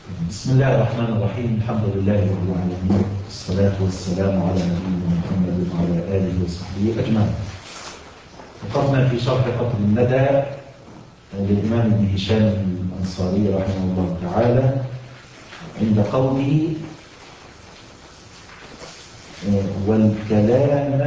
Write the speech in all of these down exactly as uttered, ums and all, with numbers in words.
بسم الله الرحمن الرحيم. الحمد لله رب العالمين، والصلاة والسلام على نبينا محمد وعلى آله وصحبه أجمعين. وقفنا في شرح قطر الندى للإمام ابن هشام الأنصاري رحمه الله تعالى عند قوله والكلام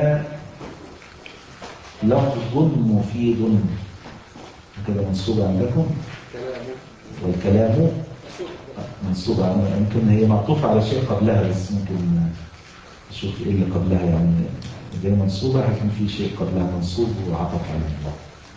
لفظ مفيد، كده منصوب عندكم، والكلام منصوبة عنه. يمكن هي معطوفة على شيء قبلها، بس ممكن نشوف ايه اللي قبلها. يعني زي منصوبة هيكون في شيء قبلها منصوب وعطف عليه،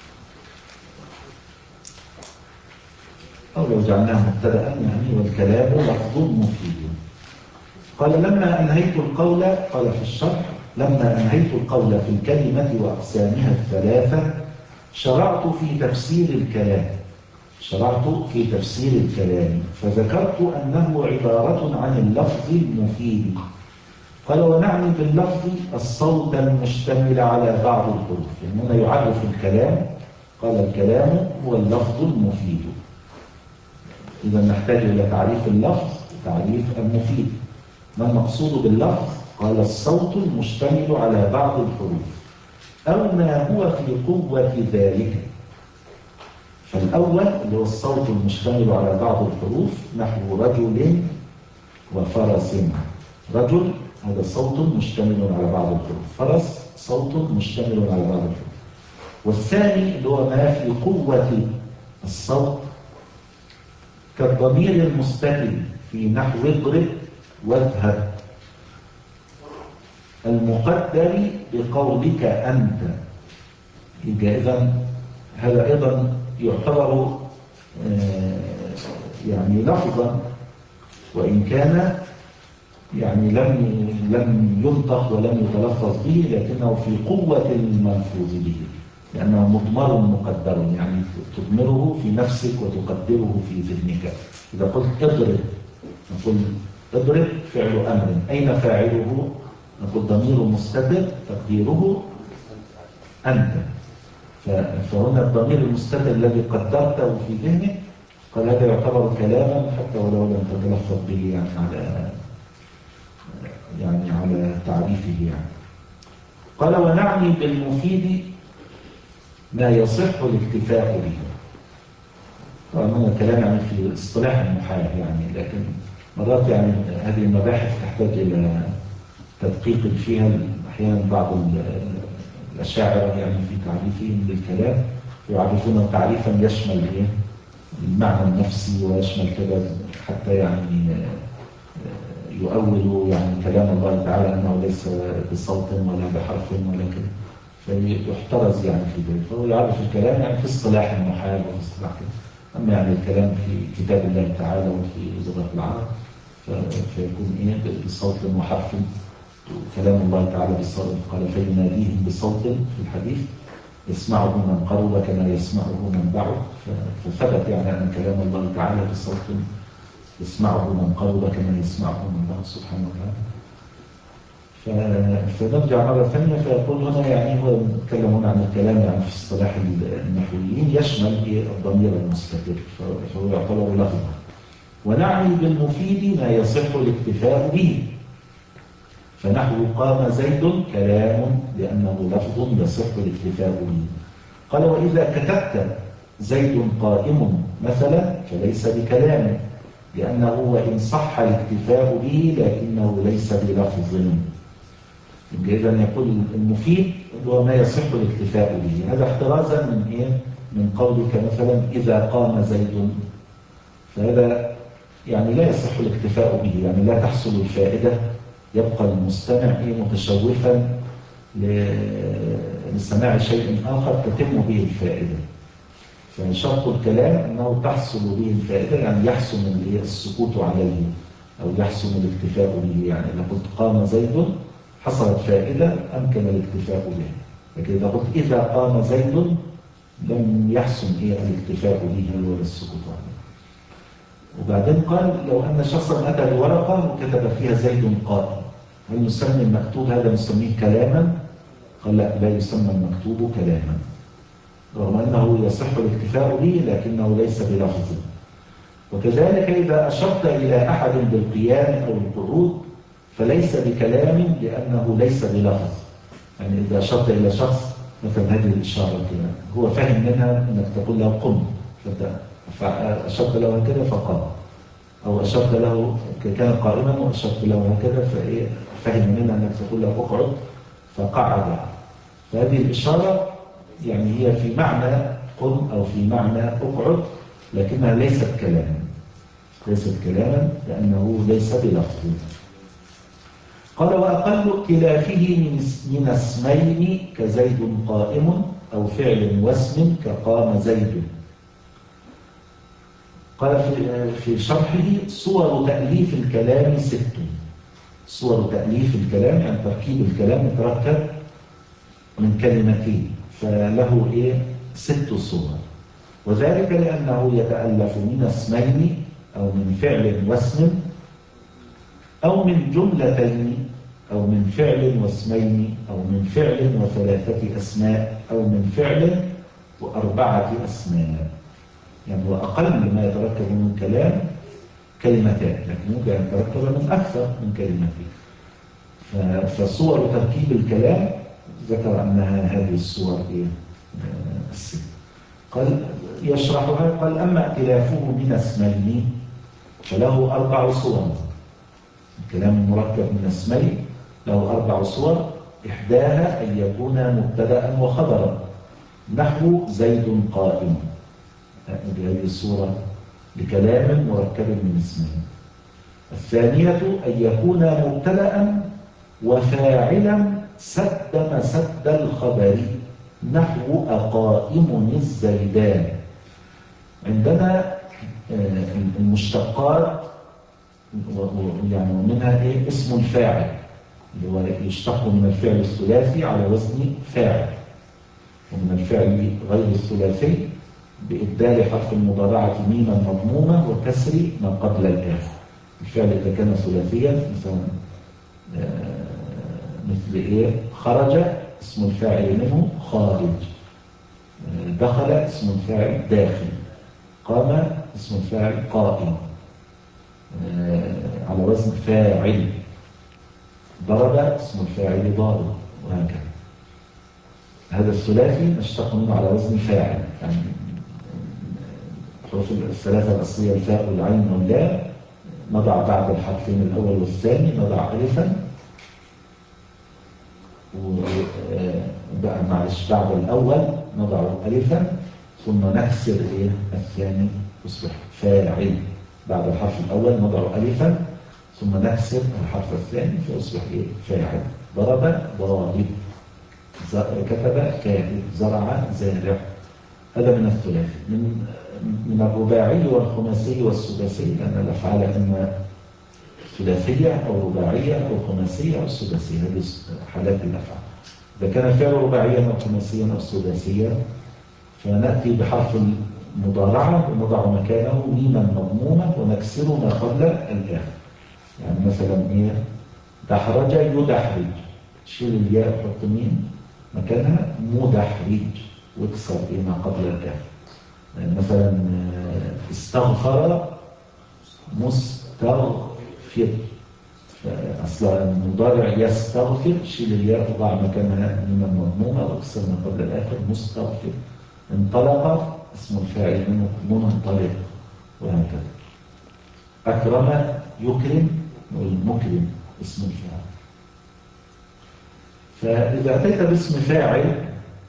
أو لو جعلناها مبتدأ يعني والكلام لفظ مفيد. قال لما أنهيت القول، قال في الشرح لما أنهيت القول في الكلمة وأقسامها الثلاثة شرعت في تفسير الكلام شرعت في تفسير الكلام فذكرت أنه عبارة عن اللفظ المفيد. قال ونعني باللفظ الصوت المشتمل على بعض الحروف. يعني هنا يعرف الكلام، قال الكلام هو اللفظ المفيد. إذا نحتاج إلى تعريف اللفظ وتعريف المفيد. ما المقصود باللفظ؟ قال الصوت المشتمل على بعض الحروف أو ما هو في قوة ذلك. فالأول اللي هو الصوت المشتمل على بعض الحروف نحو رجل وفرس. رجل هذا صوت مشتمل على بعض الحروف، فرس صوت مشتمل على بعض الحروف. والثاني اللي هو ما في قوة الصوت كالضمير المستتر في نحو اضرب واذهب المقدر بقولك أنت. إذا هذا أيضا يعتبر يعني لفظا، وإن كان يعني لم لم ينطق ولم يتلفظ به، لكنه في قوة الملفوظ به، لأنه مضمر مقدر، يعني تضمره في نفسك وتقدره في ذهنك. إذا قلت اضرب نقول اضرب فعل أمر، أين فاعله؟ نقول ضمير مستتر تقديره أنت. فهنا الضمير المستتر الذي قدرته في ذهنك قال هذا يعتبر كلاما حتى ولو لم تتلفظ به، يعني على يعني على تعريفه. يعني قال ونعني بالمفيد ما يصح الاكتفاء به. طبعا هذا الكلام يعني في اصطلاح المحال، يعني لكن مرات يعني هذه المباحث تحتاج إلى تدقيق فيها. أحيانا بعض الأشاعرة يعني في تعريفهم للكلام يعرفون تعريفا يشمل إيه؟ المعنى النفسي ويشمل كذا، حتى يعني يؤول يعني كلام الله تعالى أنه ليس بصوت ولا بحرف ولا كده، فيحترز يعني في ذلك. فهو يعرف الكلام يعني في اصطلاح المحال وفي اصطلاح كده. أما يعني الكلام في كتاب الله تعالى وفي لغة العرب فيكون إيه بصوت وحرف. كلام الله تعالى بالصوت، قال فيناديهم بصوت في الحديث يسمعه من قرب كما يسمعه من بعد. فثبت يعني أن كلام الله تعالى بصوت يسمعه من قرب كما يسمعه من بعد سبحانه وتعالى. فنرجع مرة ثانية فيقول هنا يعني هو يتكلم هنا عن الكلام يعني في اصطلاح النحويين يشمل الضمير المستتر، فهو يعتبر لفظا. ونعني بالمفيد ما يصح الاكتفاء به. فنحو قام زيد كلام لأنه لفظ يصح الاكتفاء به. قال وإذا كتبت زيد قائم مثلا فليس بكلام، لأنه وإن صح الاكتفاء به لكنه ليس بلفظ. إذا يقول المفيد هو ما يصح الاكتفاء به. هذا احترازا من إيه؟ من قولك مثلا إذا قام زيد، فهذا يعني لا يصح الاكتفاء به، يعني لا تحصل الفائدة، يبقى المستمع متشوفا لسماع شيء آخر تتم به الفائدة. فشرط الكلام أنه تحصل به الفائدة، يعني يحسن السكوت عليه أو يحسن الاكتفاء به. يعني إذا قلت قام زيد حصلت فائدة أمكن الاكتفاء به، لكن إذا قلت إذا قام زيد لم يحسن إيه الاكتفاء به ولا السكوت عليه. وبعدين قال لو أن شخصا أتى بورقة وكتب فيها زيد قائم، هل نسمي المكتوب هذا نسميه كلاما؟ قال لا، لا يسمى المكتوب كلاما، رغم أنه يصح الاكتفاء به لكنه ليس بلفظ. وكذلك إذا أشرت إلى أحد بالقيام أو القعود فليس بكلام لأنه ليس بلفظ. يعني إذا أشرت إلى شخص مثل هذه الإشارة كده هو فهم منها أنك تقول له قم، فأشرت له هكذا فقام، أو أشرت له كان قائما وأشرت له هكذا فإيه فهم منها أنك تقول له اقعد فقعد. فهذه الإشارة يعني هي في معنى قم أو في معنى اقعد، لكنها ليست كلاما، ليست كلاما لأنه ليس بلفظ. قال وأقل ائتلافه من اسمين كزيد قائم أو فعل واسم كقام زيد. قال في في شرحه صور تأليف الكلام ست. صور تأليف الكلام يعني تركيب الكلام يتركب من كلمتين، فله إيه ست صور، وذلك لأنه يتألف من اسمين أو من فعل واسم أو من جملتين أو من فعل واسمين أو من فعل وثلاثة أسماء أو من فعل وأربعة أسماء. يعني وأقل ما يتركب من كلام كلمتان، لكن ممكن أن يتركب من أكثر من كلمتين. فصور تركيب الكلام ذكر أنها هذه الصور الست. قال يشرحها قال أما ائتلافه من اسمين فله أربع صور. الكلام مركب من اسمين له أربع صور، إحداها أن يكون مبتدأ وخبرا نحو زيد قائم، هذه الصورة لكلام مركب من اسمين. الثانية أن يكون مبتدأ وفاعلا سد مسد الخبر نحو أقائم الزيدان. عندنا المشتقات يعني منها إيه؟ اسم الفاعل اللي هو يشتق من الفعل الثلاثي على وزن فاعل، ومن الفعل غير الثلاثي بإبدال حرف المضارعة ميما مضمومة وكسر ما قبل الآخر. الفعل إذا كان ثلاثيا مثلا مثل إيه خرج اسم الفاعل منه خارج، دخل اسم الفاعل داخل، قام اسم الفاعل قائم على وزن فاعل، ضرب اسم الفاعل ضارب، وهكذا. هذا الثلاثي نشتق منه على وزن فاعل، يعني الحروف الثلاثة الأصلية الفاء والعين واللام نضع بعد الحرفين الأول والثاني نضع ألفا، وبقى معلش بعد الأول نضع ألفا ثم نكسر إيه الثاني يصبح فاعل. بعد الحرف الأول نضع ألفا ثم نكسر الحرف الثاني فيصبح إيه فاعل. ضرب ضارب، كتب كاتب، زرع زارع. هذا من الثلاثي. من من الرباعي والخماسي والسداسي، لأن الأفعال إما ثلاثية أو رباعية أو خماسية أو سداسية، هذه حالات الأفعال. إذا كان الفعل رباعيا أو خماسيا أو سداسيا فنأتي بحرف المضارعة ونضع مكانه ميما مضمومة ونكسر ما قبل الآخر. يعني مثلا إيه دحرج يدحرج، شيل الياء وحط ميم مكانها مدحرج واكسر إيه ما قبل الآخر. يعني مثلا استغفر مستغفر، أصلا المضارع يستغفر، شيل الياء وضع مكانها ميما مضمومة واكسر ما قبل الآخر مستغفر. انطلق اسم الفاعل منه منطلق، وهكذا. أكرم يكرم والمكرم اسم الفاعل. فإذا أتيت باسم فاعل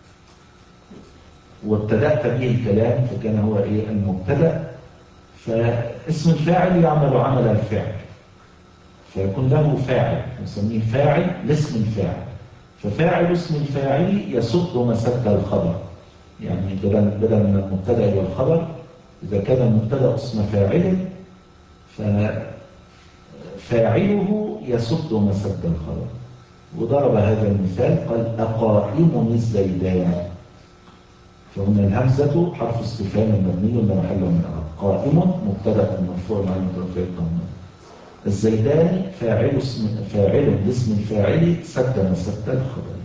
وابتدأت به الكلام فكان هو إيه المبتدأ، فاسم الفاعل يعمل عمل الفعل فيكون له فاعل نسميه فاعل لاسم الفاعل. ففاعل اسم الفاعل يسد مسد الخبر، يعني بدل بدل من المبتدأ والخبر إذا كان المبتدأ اسم فاعل ففاعله يسد مسد الخبر. وضرب هذا المثال قال أقائم الزيدان، فهنا الهمزة حرف استفهام مبني لا محل من الإعراب. قائم مبتدأ مرفوع مع المترفع الضمة. الزيدان فاعل اسم فاعل لاسم الفاعل سد مسد الخبر.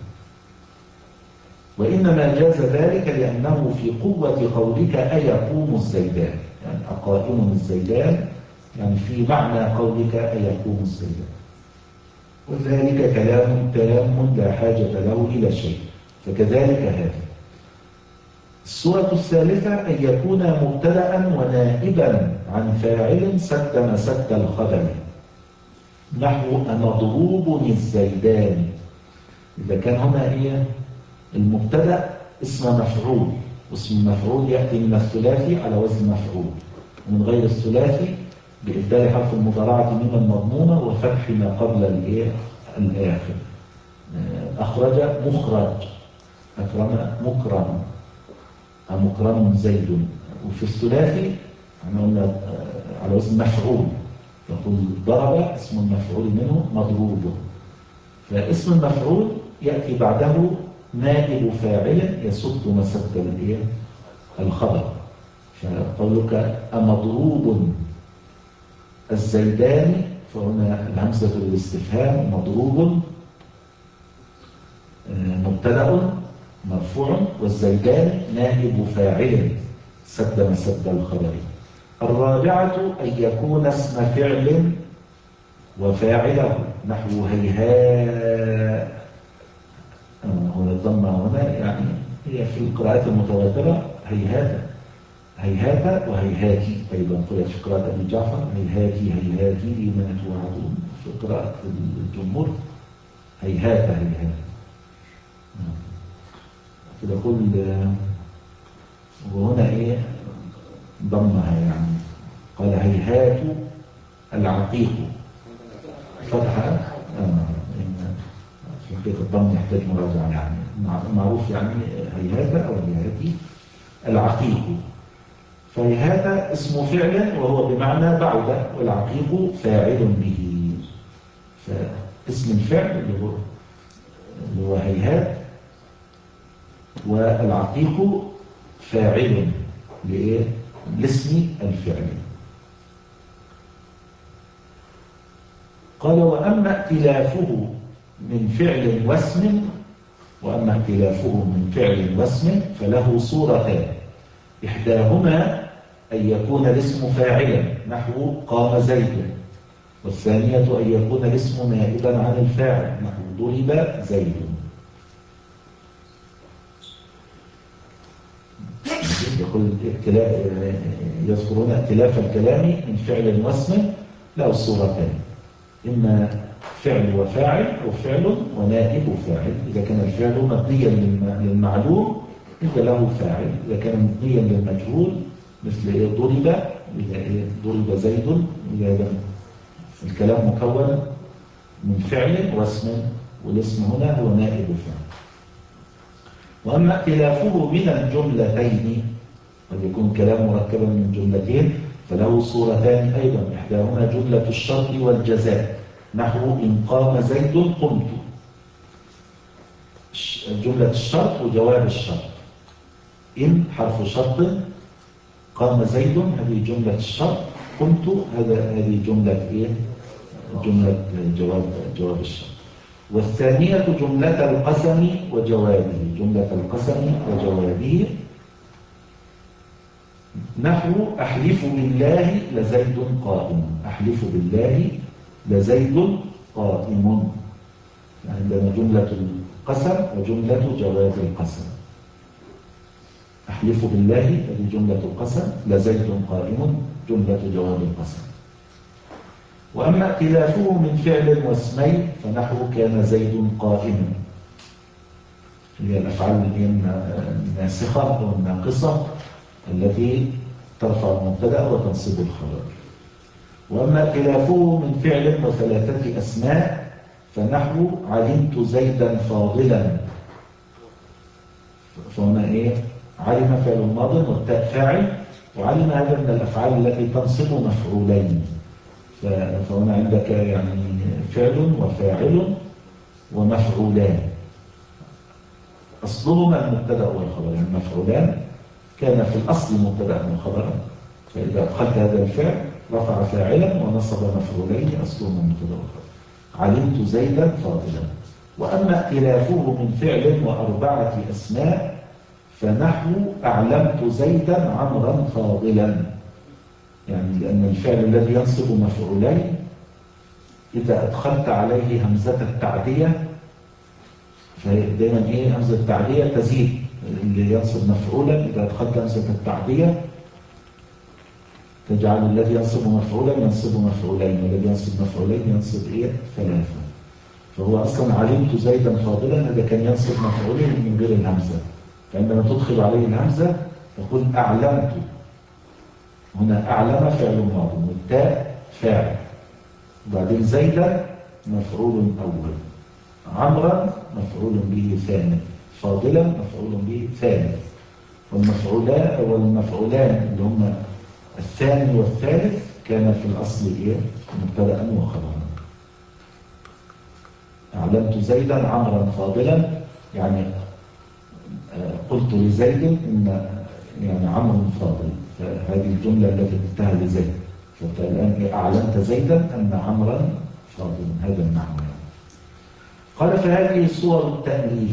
وإنما جاز ذلك لأنه في قوة قولك أيقوم الزيدان، يعني أقائم الزيدان، يعني في معنى قولك أيقوم الزيدان. وذلك كلام تام لا حاجة له إلى شيء، فكذلك هذا. الصورة الثالثة أن يكون مبتدأ ونائبا عن فاعل سد مسد الخبر، نحو مضروب الزيدان. إذا كان هنا إيه المبتدأ اسم مفعول، واسم المفعول يأتي من الثلاثي على وزن مفعول، ومن غير الثلاثي بإبدال حرف المضارعة ميما مضمومة وفتح ما قبل الإيه الآخر. أخرج مخرج، أكرم مكرم، مكرم زيد. وفي الثلاثي احنا قلنا على وزن مفعول، يقول ضرب اسم المفعول منه مضروب، فاسم المفعول يأتي بعده نائب فاعل يسد مسد الايه الخبر. فقولك أمضروب الزيدان، فهنا الهمزة الاستفهام مضروب مبتدأ مرفوع، والزيدان نائب فاعل سد مسد الخبر. الرابعة أن يكون اسم فعل وفاعله، نحو هيهاء. هنا الضمة هنا يعني هي في القراءات المتواترة هيهات هيهات وهيهاتي، أيضا قرأت في قراءة أبي جعفر هيهاتي هيهاتي لما توعدون، في قراءة الجمهور هيهات هيهات. فنقول وهنا إيه ضمها، يعني قال هيهات العقيق فتحة. في حقيقة الضم يحتاج مراجعة، يعني معروف يعني هيهات أو هيهاتي العقيق. فهيهات اسم فعل وهو بمعنى بعد، والعقيق فاعل به. فاسم الفعل اللي هو اللي هو هيهات، والعقيق فاعل لإيه؟ لاسم الفعل. قال وأما ائتلافه من فعل واسم وأما ائتلافه من فعل واسم فله صورتان، إحداهما أن يكون الاسم فاعلا، نحو قام زيد، والثانية أن يكون الاسم نائبا عن الفاعل، نحو ضرب زيد. يقول يذكرون ائتلاف الكلام من فعل واسم له صورتان، إما فعل وفاعل أو فعل ونائب فاعل. إذا كان الفعل مبنيا للمعلوم إذا له فاعل، إذا كان مبنيا للمجهول مثل ضرب، إذا ضرب زيد، إذا الكلام مكون من فعل واسم، والاسم هنا هو نائب فاعل. وأما ائتلافه من الجملتين، قد يكون كلام مركبا من جملتين فله صورتان أيضا، إحداهما جملة الشرط والجزاء، نحو إن قام زيد قمت. جملة الشرط وجواب الشرط، إن حرف شرط، قام زيد هذه جملة الشرط، قمت هذا هذه جملة إيه؟ جملة جواب جواب الشرط. والثانية جملة القسم وجوابه، جملة القسم وجوابه، نحو أحلف بالله لزيد قائم، أحلف بالله لزيد قائم. عندنا جملة القسم وجملة جواب القسم. أحلف بالله هذه جملة القسم، لزيد قائم جملة جواب القسم. وأما ائتلافه من فعل واسمين فنحو كان زيد قائما، هي الأفعال الناسخة أو الناقصة التي ترفع المبتدأ وتنصب الخبر. وأما ائتلافه من فعل وثلاثة أسماء فنحو علمت زيدا فاضلا، فهنا إيه؟ علم فعل ماض والتاء فاعل، وعلم هذا من الأفعال التي تنصب مفعولين. فهنا عندك يعني فعل وفاعل ومفعولان، أصلهما المبتدأ والخبر، يعني مفعولان كان في الأصل مبتدأ وخبرا، فإذا أدخلت هذا الفعل رفع فاعلا ونصب مفعولين أصلهما المبتدأ والخبر. علمت زيدا فاضلا. وأما ائتلافه من فعل وأربعة أسماء فنحو أعلمت زيدا عمرا فاضلا، يعني لأن الفعل الذي ينصب مفعولين إذا أدخلت عليه همزة التعدية، فدائما إيه همزة التعدية تزيد. اللي ينصب مفعولا إذا أدخلت همزة التعدية تجعل الذي ينصب مفعولا ينصب مفعولين، والذي ينصب مفعولين ينصب إيه ثلاثة. فهو أصلا علمت زيدا فاضلا هذا كان ينصب مفعولين من غير الهمزة، فعندما تدخل عليه الهمزة تقول أعلمت. هنا أعلم فعل ماضي والتاء فاعل، وبعدين زيدا مفعول أول، عمرا مفعول به ثاني، فاضلا مفعول به ثالث. والمفعولان والمفعولان اللي هم الثاني والثالث كان في الأصل إيه مبتدأ وخبرا. أعلمت زيدا عمرا فاضلا، يعني قلت لزيد إن يعني عمرو فاضل، فهذه الجملة التي قلتها لزيد، فأنت الآن أعلمت زيدا أن عمرا فاضل، هذا المعنى. قال فهذه صور التأليف،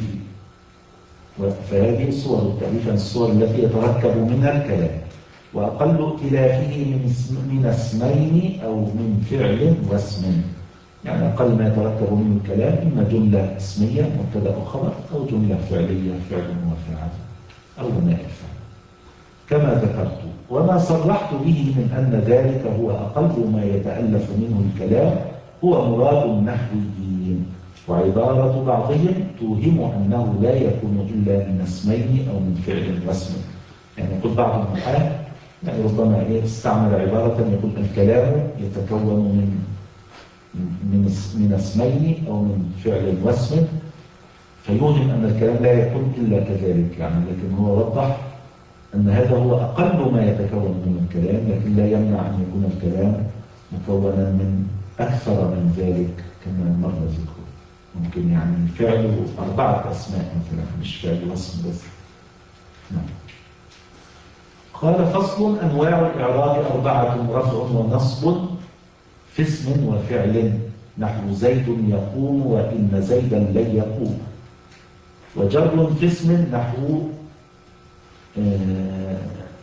فهذه صور التأليف الصور التي يتركب منها الكلام، وأقل ائتلافه من اسم من اسمين أو من فعل واسم. يعني أقل ما يتركب منه الكلام إما جملة اسمية مبتدأ وخبر، أو جملة فعلية فعل وفاعل أو نائب فاعل كما ذكرت. وما صرحت به من أن ذلك هو أقل ما يتألف منه الكلام هو مراد النحويين، وعبارة بعضهم توهم أنه لا يكون إلا من اسمين أو من فعل واسم. يعني يقول بعض النحاة يعني ربما يستعمل عبارة يقول الكلام يتكون من من من اسمين أو من فعل واسم، فيوهم أن الكلام لا يكون إلا كذلك يعني. لكن هو وضح أن هذا هو أقل ما يتكون من الكلام، لكن لا يمنع أن يكون الكلام مكونا من أكثر من ذلك كما مر ذكره. ممكن يعني فعل أربعة أسماء مثلا، مش فعل واسم بس. نعم. قال فصل أنواع الإعراب أربعة: رفع ونصب في اسم وفعل، نحو زيد يقوم وإن زيدا لن يقوم. وجر في اسم نحو آه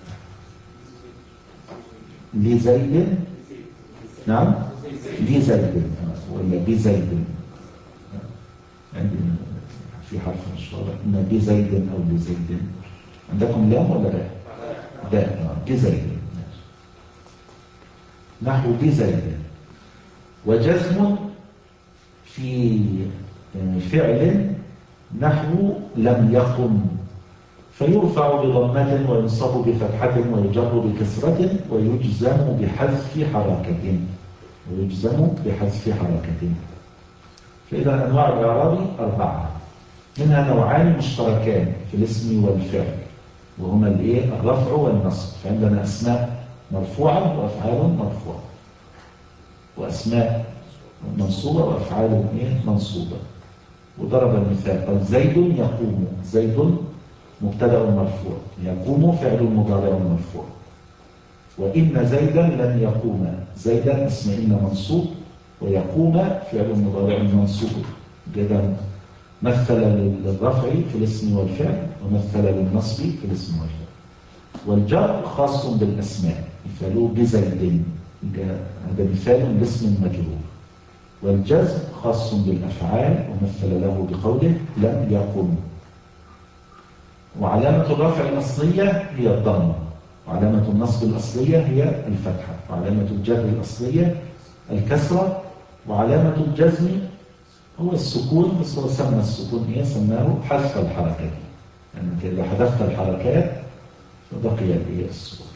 لزيد، نعم لزيد ولا بزيد، عندي في حرف مش واضح، إن بزيد أو لزيد. عندكم لام ولا لا؟ لا بزيد، نحو بزيد. وجزم في فعل نحو لم يقم، فيرفع بضمة وينصب بفتحة ويجر بكسرة ويجزم بحذف حركة ويجزم بحذف حركة. فإذا أنواع الإعراب أربعة، منها نوعان مشتركان في الاسم والفعل، وهما الايه الرفع والنصب. فعندنا أسماء مرفوعة وأفعال مرفوعة، وأسماء منصوبة وأفعال منصوبة. وضرب المثال قال زيد يقوم، زيد مبتدأ مرفوع، يقوم فعل مضارع مرفوع. وإن زيدا لن يقوم، زيدا اسم إن منصوب، ويقوم فعل مضارع منصوب. إذا مثل للرفع في الاسم والفعل، ومثل للنصب في الاسم والفعل. والجر خاص بالأسماء، مثلوا بزيد، هذا مثال لاسم مجرور. والجزم خاص بالأفعال، ومثل له بقوله لم يقم. وعلامة الرفع الأصلية هي الضمة، وعلامة النصب الأصلية هي الفتحة، وعلامة الجر الأصلية الكسرة، وعلامة الجزم هو السكون، بس هو سمى السكون إيه؟ سماه حذف الحركات، يعني إذا حذفت الحركات فبقي الإيه السكون.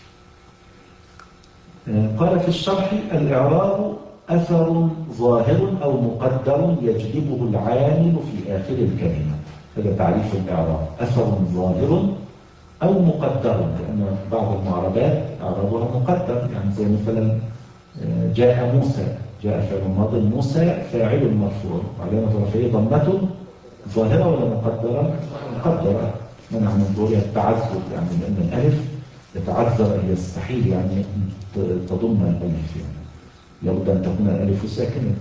قال في الشرح: الإعراب أثر ظاهر أو مقدر يجلبه العامل في آخر الكلمة. هذا تعريف الإعراب: أثر ظاهر أو مقدر، لأن بعض المعربات إعرابها مقدر، يعني زي مثلا جاء موسى، جاء فعل ماضي، موسى فاعل مرفوع، وعلامة رفعه ضمة ظاهرة ولا مقدرة؟ مقدرة، منع من ظهورها التعذر، يعني لأن الألف يتعذر أن يستحيل يعني تضم الألف، يعني لابد أن تكون الألف ساكنة.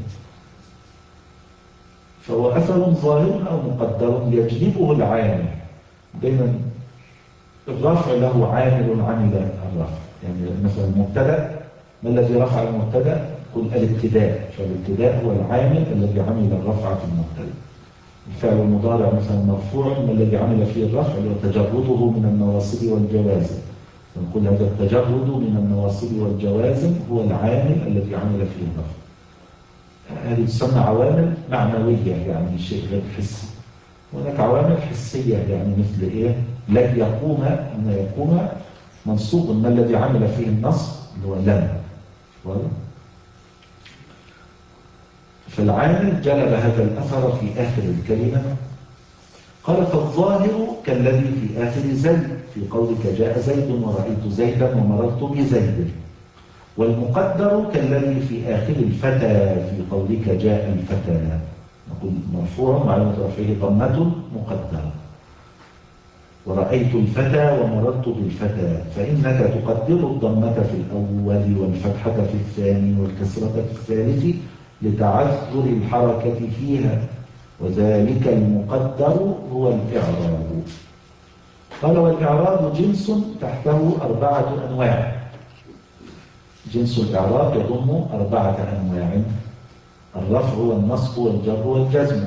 فهو أثر ظاهر أو مقدر يجلبه العامل. دائما الرفع له عامل عمل الرفع. يعني مثلا المبتدا، ما الذي رفع المبتدا؟ قل الابتداء، فالابتداء هو العامل الذي عمل الرفع في المبتدا. الفعل المضارع مثلا مرفوع، ما الذي عمل فيه الرفع؟ اللي هو تجرده من النواصب والجوازم. نقول هذا التجرد من النواصب والجوازم هو العامل الذي عمل فيه الرفع. هذه تسمى عوامل معنوية، يعني شيء غير حسي. هناك عوامل حسية، يعني مثل إيه؟ لن يقوم، أن يقوم منصوب، ما الذي عمل فيه النصب؟ اللي هو لن. فالعامل جلب هذا الأثر في آخر الكلمة. قال فالظاهر كالذي في آخر زيد، في قولك جاء زيد ورأيت زيدا ومررت بزيد. والمقدر كالذي في آخر الفتى، في قولك جاء الفتى. نقول مرفوع وعلامة رفعه ضمة مقدرة. ورأيت الفتى ومررت بالفتى، فإنك تقدر الضمة في الأول والفتحة في الثاني والكسرة في الثالث لتعذر الحركة فيها، وذلك المقدر هو الإعراب. قال والإعراب جنس تحته أربعة أنواع. جنس الإعراب يضم أربعة أنواع: الرفع والنصب والجر والجزم.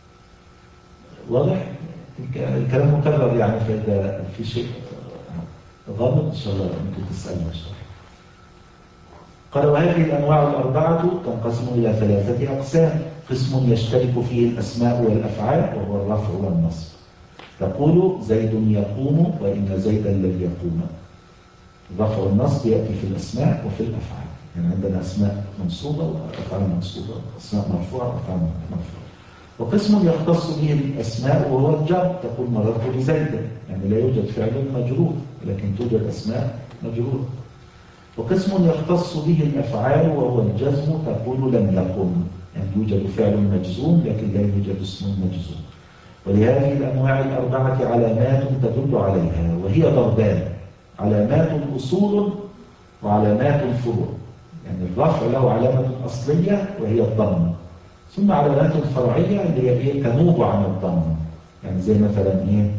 واضح؟ الكلام مكرر، يعني فإذا في شيء غامض إن شاء الله ممكن تسألنا شرح. قال وهذه الأنواع الأربعة تنقسم إلى ثلاثة أقسام: قسم يشترك فيه الأسماء والأفعال وهو الرفع والنصب. تقول زيد يقوم وإن زيدا لن يقوم. الرفع والنصب يأتي في الأسماء وفي الأفعال، يعني عندنا أسماء منصوبة وأفعال منصوبة، أسماء مرفوعة وأفعال مرفوعة. وقسم يختص به الأسماء وهو الجر. تقول مررت بزيد، يعني لا يوجد فعل مجرور لكن توجد أسماء مجرورة. وقسم يختص به الأفعال وهو الجزم. تقول لم يقم، يعني يوجد فعل مجزوم لكن لا يوجد اسم مجزوم. ولهذه الأنواع الأربعة علامات تدل عليها، وهي ضربان: علامات أصول وعلامات فروع. يعني الرفع له علامة أصلية وهي الضمة، ثم علامات فرعية اللي هي إيه؟ تنوب عن الضمة. يعني زي مثلا إيه؟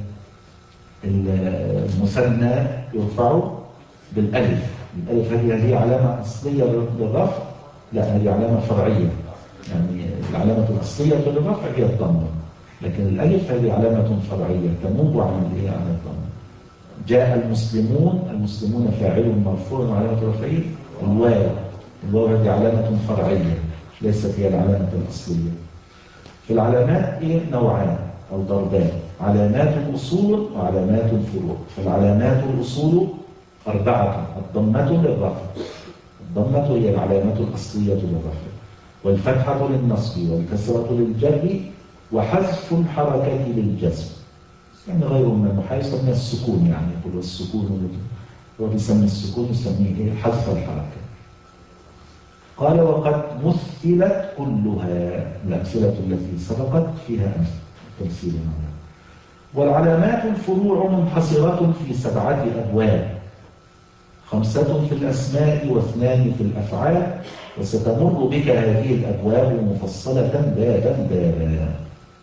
المثنى يرفع بالألف. الألف هذه هي علامة أصلية للرفع؟ لا، هذه علامة فرعية. يعني العلامة الأصلية للرفع هي الضمة، لكن الألف هذه علامة فرعية تنوب عن الإيه؟ عن الضمة. جاء المسلمون، المسلمون فاعل مرفوع وعلامة رفعه الواو. الواو هذه علامة فرعية ليست هي العلامة الأصلية. في العلامات إيه؟ نوعان أو ضربان: علامات الأصول وعلامات الفروع. فالعلامات الأصول أربعة: الضمة للرفع، الضمة هي العلامة الأصلية للرفع، والفتحة للنصب، والكسرة للجر، وحذف الحركة للجزم. يعني غير من المحا يسمى السكون، يعني يقول السكون، هو بيسمي السكون يسميه إيه؟ حذف الحركة. قال وقد مثلت كلها، الأمثلة التي سبقت فيها تمثيل. والعلامات الفروع منحصرة في سبعة أبواب: خمسة في الأسماء واثنان في الأفعال، وستمر بك هذه الأبواب مفصلة بابا بابا.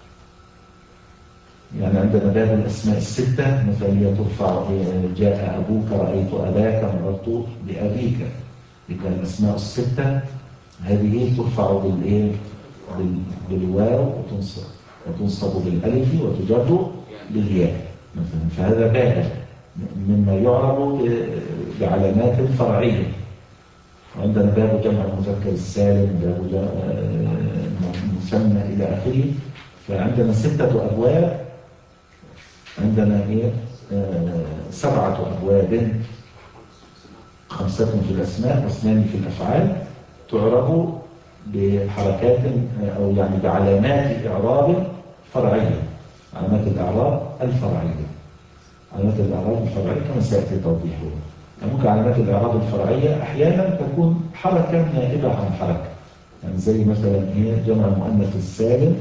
يعني عندنا باب الأسماء الستة، مثلا ترفع جاء أبوك، رأيت أباك، مررت بأبيك. إذا الأسماء الستة هذه ترفع بالإيه؟ بالواو وتنصب وتنصب بالألف وتجر بالياء مثلا. فهذا باب مما يعرب بعلامات فرعية. وعندنا باب جمع المذكر السالم، باب المثنى إلى آخره. فعندنا ستة أبواب، عندنا إيه؟ آه سبعة أبواب: خمسة في الأسماء واثنان في الأفعال، تعرب بحركات أو يعني بعلامات إعراب فرعية. علامات الإعراب الفرعية، علامات الإعراب الفرعية كما سيأتي توضيحه. ممكن علامات الإعراب الفرعية أحيانا تكون حركة نائبة عن حركة، يعني زي مثلا هي جمع المؤنث السالم: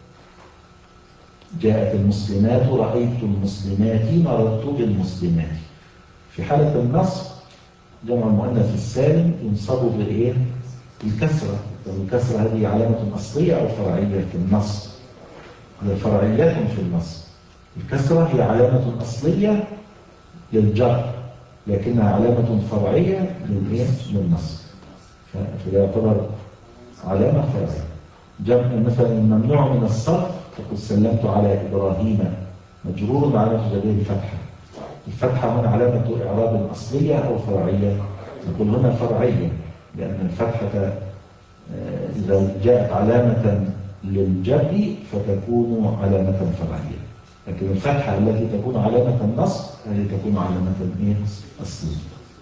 جاءت المسلمات، رأيت المسلمات، مررت بالمسلمات. في حالة النصب جمع المؤنث السالم ينصب بالإيه؟ الكسرة. والكسرة هذه علامة أصلية أو فرعية في النصب؟ هي فرعية في النصب. الكسرة هي علامة أصلية للجر، لكنها علامة فرعية للإيه؟ للنصب، فده يعتبر علامة فرعية. جمع مثلا الممنوع من الصرف تقول سلمت على إبراهيم مجرور علامة جره الفتحة. الفتحة هنا علامة إعراب أصلية أو فرعية؟ نقول هنا فرعية، لأن الفتحة إذا جاءت علامة للجر فتكون علامة فرعية، لكن الفتحة التي تكون علامة النصب هذه تكون علامة أصلية.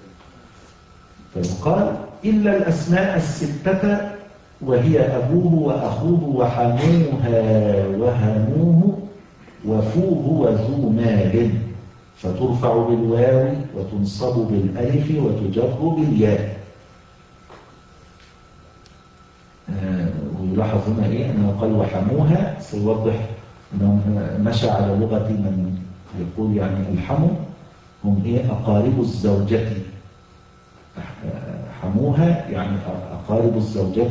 فيقال إلا الأسماء الستة وهي أبوه وأخوه وحموها وهنوه وفوه وذو مال، فترفع بالواو وتنصب بالألف وتجر بالياء. آه ويلاحظ هنا إيه أنه قال وحموها، سيوضح أنه مشى على لغة من يقول يعني الحمو هم إيه أقارب الزوجة. حموها يعني أقارب الزوجة،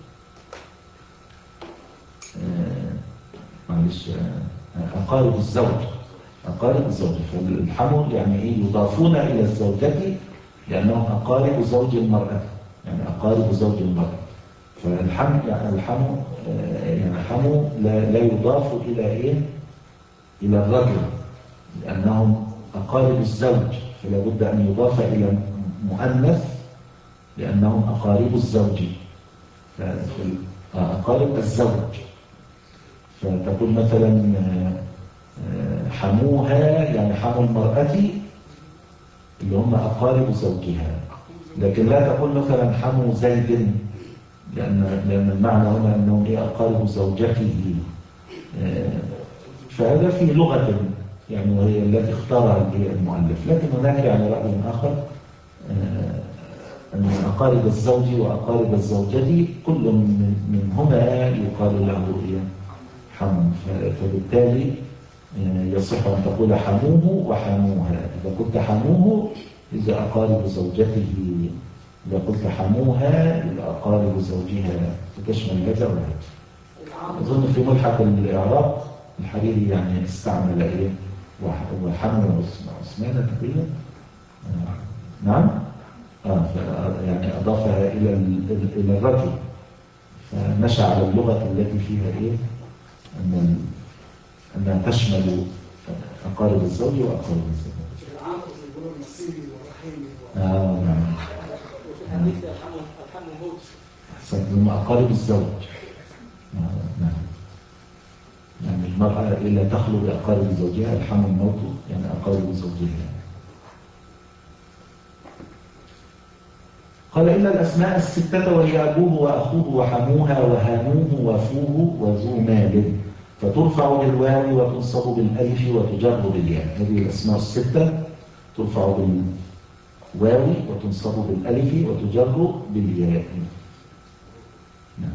آه معلش آه أقارب الزوج، أقارب الزوج. فالحمو يعني إيه يضافون إلى الزوجة لأنهم أقارب زوج المرأة، يعني أقارب زوج المرأة. فالحمو يعني الحمو يعني حمو لا, لا يضاف إلى إيه إلى الرجل لأنهم أقارب الزوج، فلا بد أن يضاف إلى مؤنث لأنهم أقارب الزوج، أقارب الزوج. فتقول مثلا حموها يعني حمو المرأة اللي هم أقارب زوجها، لكن لا تقول مثلا حمو زيد لأن, لأن المعنى هنا أنهم هي أقارب زوجته. فهذا في لغة يعني وهي التي اختارها المؤلف، لكن هناك يعني رأي آخر أن أقارب الزوج وأقارب الزوجة كل منهما يقال له حمو، فبالتالي يصح أن تقول حموه وحموها. إذا قلت حموه إذا أقارب زوجته، إذا قلت حموها إذا أقارب زوجها، فتشمل هذا وهذا. أظن في ملحق الإعراب الحريري يعني استعمل إيه وحمو عثمان تقريبا. آه. نعم آه يعني أضافها إلى إلى الرجل، فمشى على اللغة التي فيها إيه أن أنها تشمل أقارب الزوج وأقارب الزوج. آه نعم. أحسنت، هم أقارب الزوج. نعم. يعني المرأة إلا تخلو بأقارب زوجها، الحمل الموت يعني أقارب زوجها. قال إلا الأسماء الستة وهي أبوه وأخوه وحموها وهانوه وفوه وذو مال، فترفع بالواو وتنصب بالألف وتجر بالياء. هذه الأسماء الستة ترفع بالواو وتنصب بالألف وتجر بالياء. نعم.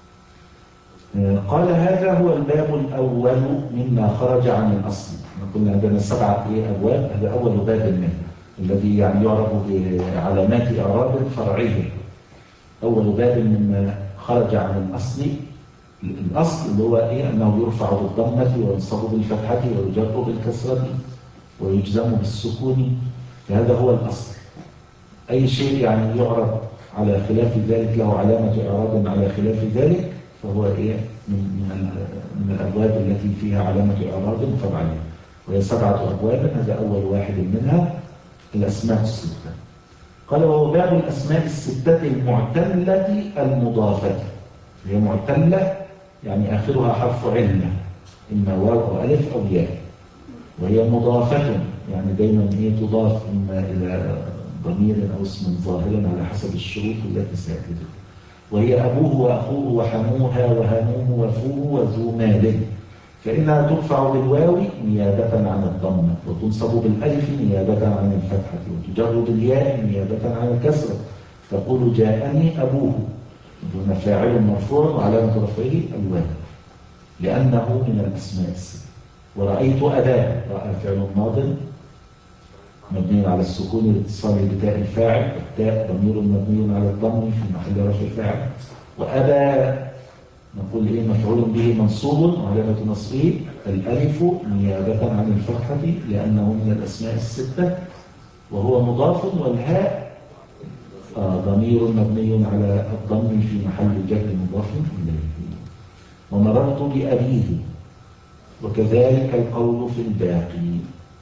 قال هذا هو الباب الأول مما خرج عن الأصل. قلنا عندنا سبعة أبواب، هذا أول باب منه الذي يعني يعرف بعلامات إعراب فرعية. أول باب مما خرج عن الأصل، الأصل اللي هو إيه أنه يرفع بالضمة وينصب بالفتحة ويجر بالكسرة ويجزم بالسكون، فهذا هو الأصل. أي شيء يعني يعرب على خلاف ذلك له علامة إعراب على خلاف ذلك فهو إيه من, من الأبواب التي فيها علامة إعراب فرعية، وهي سبعة أبواب. هذا أول واحد منها الأسماء الستة. قال وهو باب الأسماء الستة المعتلة المضافة. هي معتلة يعني آخرها حرف علة، إما واو أو ألف أو ياء، وهي مضافة يعني دايما هي تضاف إما إلى ضمير أو اسم ظاهر على حسب الشروط التي سأتي. وهي أبوه وأخوه وحموها وهنوه وفوه وذو مال، فإنها ترفع بالواو نيابة عن الضمة، وتنصب بالألف نيابة عن الفتحة، وتجر بالياء نيابة عن الكسرة. تقول جاءني أبوه، دون فاعل مرفوع وعلامة رفعه الواو لأنه من الأسماء الستة. ورأيت أباه، رأى فعل ماض مبني على السكون الاتصال بتاء الفاعل، التاء ضمير مبني على الضم في محل رفع فاعل. وأبى نقول إيه مفعول به منصوب وعلامة نصبه الألف نيابة عن الفتحة لأنه من الأسماء الستة، وهو مضاف، والهاء آه ضمير مبني على الضم في محل جر مضاف إليه. ومررت بأبيه، وكذلك القول في الباقي.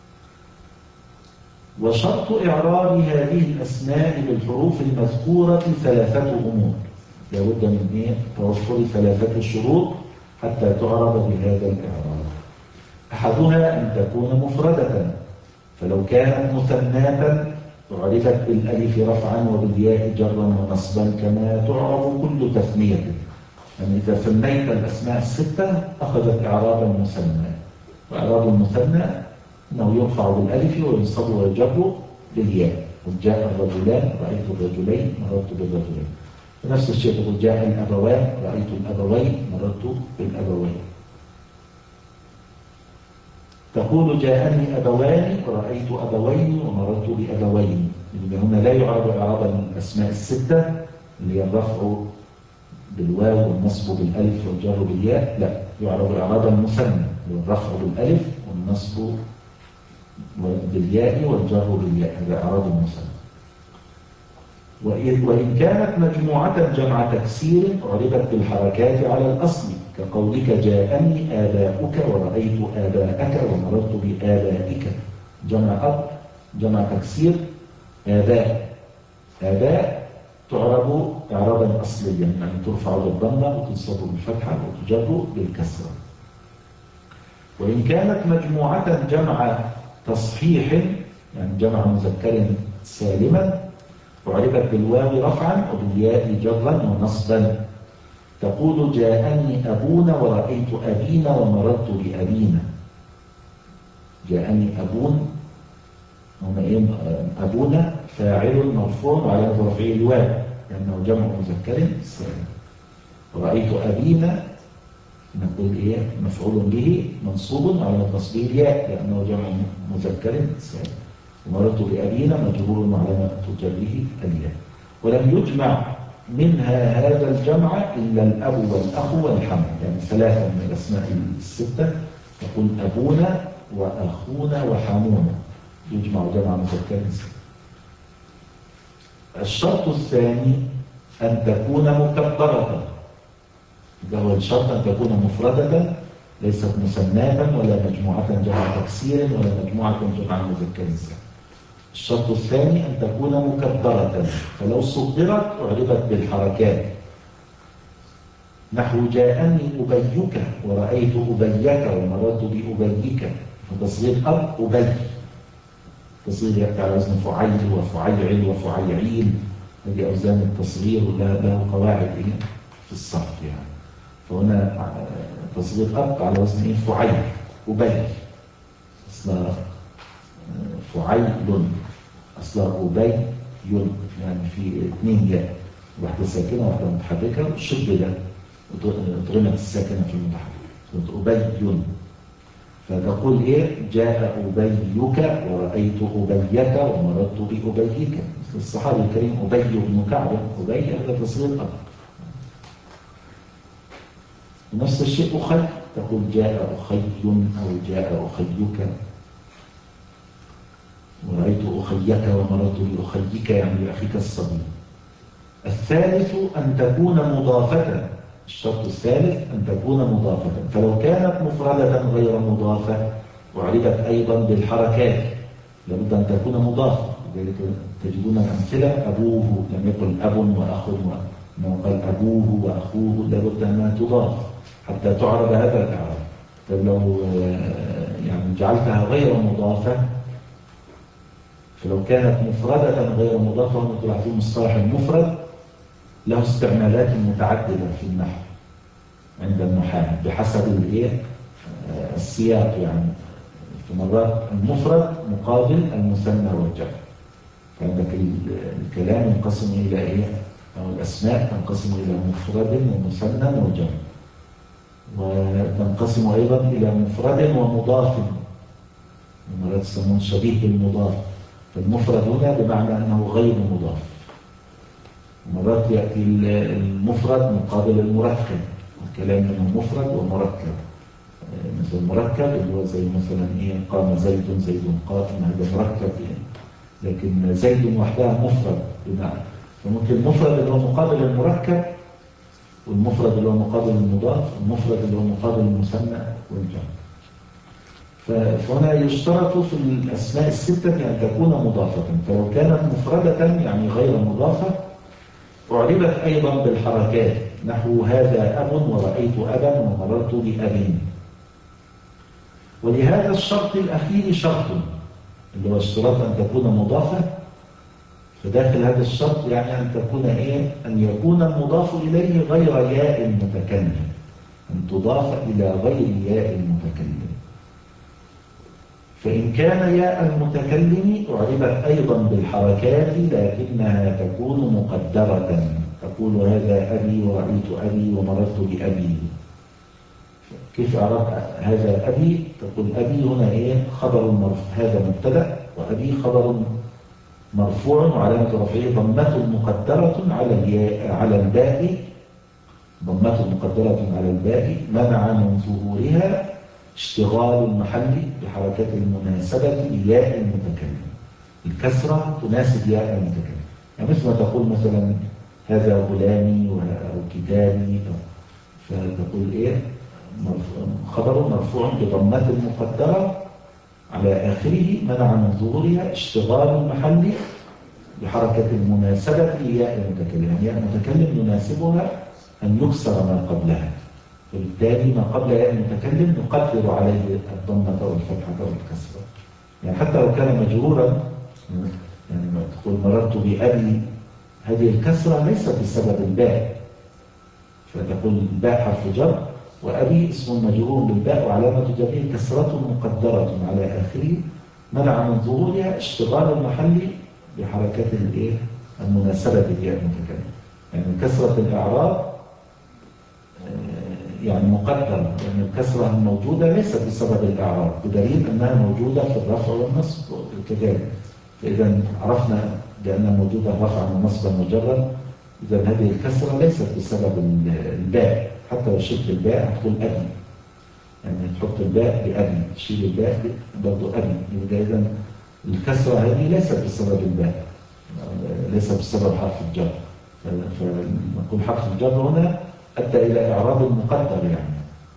وشرط إعراب هذه الأسماء بالحروف المذكورة ثلاثة أمور، لابد من إيه؟ توفر ثلاثة شروط حتى تعرب بهذا الإعراب. أحدها أن تكون مفردة، فلو كانت مثناة عرفت بالألف رفعا وبالياء جرا ونصبا كما تعرب كل تثنية. يعني إذا ثنيت الأسماء الستة أخذت إعرابا مثنى، وإعراب المثنى أنه يرفع بالألف وينصب ويجر بالياء. وجاء الرجلان رأيت الرجلين مررت بالرجلين. نفس الشيء تقول جاء الأبوان رأيت الأبوين مررت بالأبوين. تقول جاءني أبوان ورأيت أبوين ومررت بأبوين. يعني هنا لا يعرب إعراب الأسماء الستة اللي هي الرفع بالواو والنصب بالألف والجر بالياء، لا، يعرب إعراب المثنى الرفع بالألف والنصب بالياء والجر بالياء، هذا إعراب المثنى. وإن كانت مجموعة جمع تكسير عربت بالحركات على الأصل، كقولك جاءني آباؤك ورأيت آباءك ومررت بآبائك. جمع أب جمع تكسير آباء. آباء تعرب إعرابا أصليا، يعني ترفع بالضمة وتنصب بالفتحة وتجر بالكسرة. وإن كانت مجموعة جمع تصحيح، يعني جمع مذكر سالما، وعرفت بالواو رفعا وبالياء جرا ونصبا. تقول جاءني أبونا ورأيت أبينا ومررت بأبينا. جاءني أبون، هنا إيه؟ أبونا فاعل مرفوع وعلى رفعه الواو لأنه جمع مذكر سالم. ورأيت أبينا نقول إيه؟ مفعول به منصوب وعلى نصبه الياء لأنه جمع مذكر سالم. ومررت بأبينا مجرور وعلى جره الياء. ولم يجمع منها هذا الجمع إلا الأب والأخ والحم، يعني ثلاثة من الأسماء الستة تقول أبونا وأخونا وحمونا، يجمع جمع مذكر سالم. الشرط الثاني أن تكون مكبرة، ده هو الشرط، أن تكون مفردة ليست مثناة ولا مجموعة جمع تكسير ولا مجموعة جمع مذكر سالم. الشرط الثاني أن تكون مكبرة، فلو صغرت أعربت بالحركات، نحو جاءني أبيك ورأيت أبيك ومررت بأبيك. فتصغير أب أبي، تصغير يأتي على وزن فعيل وفعيعل وفعيعيل، هذه أوزان التصغير له قواعد في الصرف يعني. فهنا تصغير أب على وزن إيه؟ فعيل. أبي أصلا فعيل، أصلا أبي يون، يعني في اثنين ياء، واحدة ساكنة وواحدة متحركة، وشدد ضغمت الساكنة في المتحرك، أبي يون. فتقول إيه؟ جاء أبيك ورأيت أبيك ومررت بأبيك. مثل الصحابي الكريم أبي بن كعب، أبي هذا تصغير أب. نفس الشيء أخي، تقول جاء أخي أو جاء أخيك، ورأيت أخيك ومررت بأخيك، يعني بأخيك الصغير. الثالث أن تكون مضافة، الشرط الثالث أن تكون مضافة، فلو كانت مفردة غير مضافة وعرفت أيضا بالحركات لابد أن تكون مضافة. لذلك تجدون الأمثلة أبوه لم يقل أب وأخ، وإنما قال أبوه وأخوه، لابد أنها تضاف حتى تعرب هذا الإعراب. طيب لو يعني جعلتها غير مضافة، فلو كانت مفردة غير مضافة، ونقول عليه مصطلح المفرد له استعمالات متعددة في النحو عند النحاة بحسب الايه السياق. يعني في مرات المفرد مقابل المثنى والجمع، فعندك الكلام ينقسم إلى إيه؟ أو الأسماء تنقسم إلى مفرد ومثنى وجمع، وتنقسم أيضا إلى مفرد ومضاف، مرات يسمون شبيه بالمضاف. فالمفرد هنا بمعنى أنه غير مضاف. مرات يأتي المفرد مقابل المركب، كلام منه مفرد ومركب. مثل مركب اللي هو زي مثلا إيه قام زيد، زيد قائم، هذا مركب يعني. لكن زيد وحدها مفرد بمعنى، فممكن المفرد اللي هو مقابل المركب، والمفرد اللي هو مقابل المضاف، والمفرد اللي هو مقابل المثنى والجمع. فهنا يشترط في الأسماء الستة أن تكون مضافة، فلو كانت مفردة يعني غير مضافة أعربت أيضا بالحركات، نحو هذا أب ورأيت أبا ومررت بأب. ولهذا الشرط الأخير شرط، اللي هو اشتراط أن تكون مضافة، فداخل هذا الشرط يعني أن تكون إيه؟ أن يكون المضاف إليه غير ياء المتكلم، أن تضاف إلى غير ياء المتكلم. فإن كان ياء المتكلم أعربت أيضا بالحركات، لكنها تكون مقدرة، تقول هذا أبي ورأيت أبي ومررت بأبي. كيف أعرف هذا أبي؟ تقول أبي هنا إيه؟ خبر مرفوع، هذا مبتدأ، وأبي خبر مرفوع وعلامة رفعه ضمة مقدرة على الياء على الباء، ضمة مقدرة على الباء منع من ظهورها اشتغال المحل بحركة المناسبة لياء المتكلم. الكسرة تناسب ياء المتكلم، يعني مثل ما تقول مثلا هذا غلامي أو كتابي، فتقول إيه؟ خبر مرفوع بضمة مقدرة على آخره منع من ظهورها اشتغال المحل بحركة المناسبة لياء المتكلم، يعني ياء المتكلم يناسبها أن يكسر ما قبلها، فبالتالي ما قبل ياء المتكلم نقدر عليه الضمة أو الفتحة أو الكسرة. يعني حتى لو كان مجرورا، يعني ما تقول مررت بأبي، هذه الكسرة ليست بسبب الباء، فتقول الباء حرف جر وأبي اسم مجرور بالباء وعلامة جره كسرة مقدرة على آخره منع من ظهورها اشتغال المحل بحركة الايه المناسبة لياء المتكلم. يعني كسرة الإعراب يعني مقدر، لأن يعني الكسرة الموجودة ليست بسبب الإعراب، بدليل أنها موجودة في الرفع والنصب كذلك. فإذا عرفنا بأنها موجودة رفعا ونصبا وجرا، إذا هذه الكسرة ليست بسبب الباء، حتى لو شلت الباء هتقول أبي، يعني تحط الباء بأبي، تشيل الباء برضو أبي، إذا الكسرة هذه ليست بسبب الباء، ليست بسبب حرف الجر. فنقول حرف الجر هنا أدى إلى إعراب المقدر يعني.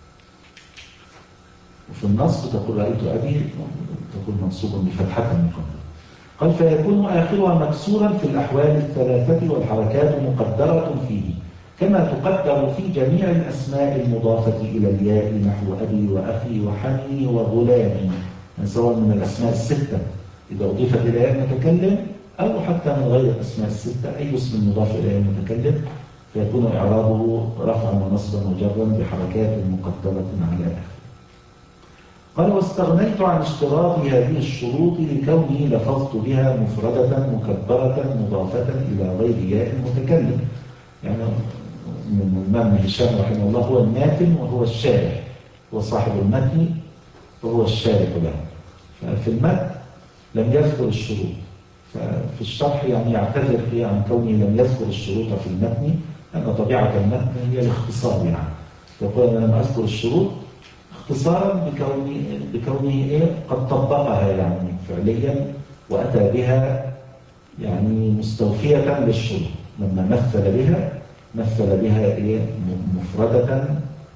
وفي النصب تقول رأيت أبي، تقول منصوب بفتحة مقدرة. قال فيكون آخرها مكسورا في الأحوال الثلاثة والحركات مقدرة فيه، كما تقدر في جميع الأسماء المضافة إلى الياء، نحو أبي وأخي وحمي وغلامي، يعني سواء من الأسماء الستة إذا أضيفت إلى ياء المتكلم، أو حتى من غير الأسماء الستة أي اسم مضاف إلى ياء المتكلم فيكون إعرابه رفعا ونصبا وجرا بحركات مقدرة على آخره. قال واستغنيت عن اشتراط هذه الشروط لكوني لفظت بها مفردة مكبرة مضافة إلى غير ياء المتكلم. يعني من الإمام هشام رحمه الله هو الماتن وهو الشارح، هو صاحب المتن وهو الشارح له. ففي المتن لم يذكر الشروط، ففي الشرح يعني يعتذر فيه عن كونه لم يذكر الشروط في المتن، لأن طبيعة المتن هي الاختصار، يعني يقول أنا لم أذكر الشروط اختصارا بكونه, بكونه إيه قد طبقها يعني فعليا وأتى بها يعني مستوفية للشروط. لما مثل بها مثل بها إيه مفردة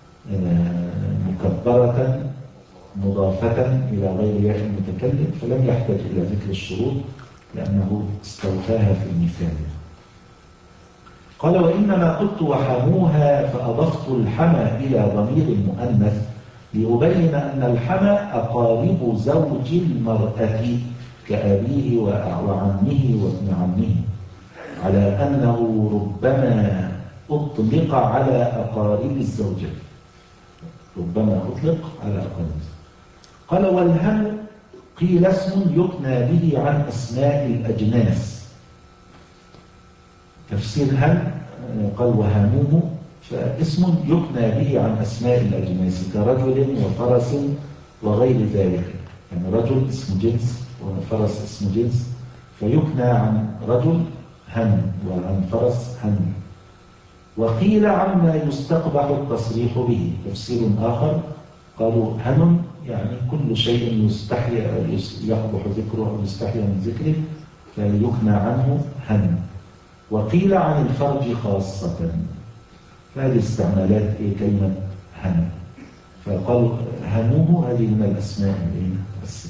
مكبرة مضافة إلى غير ياء المتكلم، فلم يحتاج إلى ذكر الشروط لأنه استوفاها في المثال. قال وإنما قلت وحموها فأضفت الحمى إلى ضمير المؤنث ليبين أن الحمى أقارب زوج المرأة كأبيه وعمه وابن عمه، على أنه ربما أطلق على أقارب الزوجة، ربما أطلق على أقارب. قال والهم قيل اسم يكنى به عن أسماء الأجناس. تفسير هم قال وهموه فاسم يكنى به عن أسماء الأجناس كرجل وفرس وغير ذلك، يعني رجل اسم جنس وفرس اسم جنس، فيكنى عن رجل هم وعن فرس هم. وقيل عما يستقبح التصريح به تفسير آخر، قالوا هن يعني كل شيء يستحي يقبح ذكره أو يستحي من ذكره فيكنى عنه هن. وقيل عن الفرج خاصة، فهذه استعمالات إيه كلمة هن، فقالوا هنوه هذه من الأسماء الستة.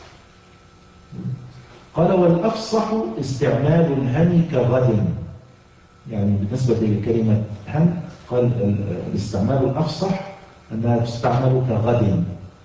قال والأفصح استعمال الهن كغد، يعني بالنسبة لكلمة هن قال الاستعمال الأفصح أنها تستعمل كغد.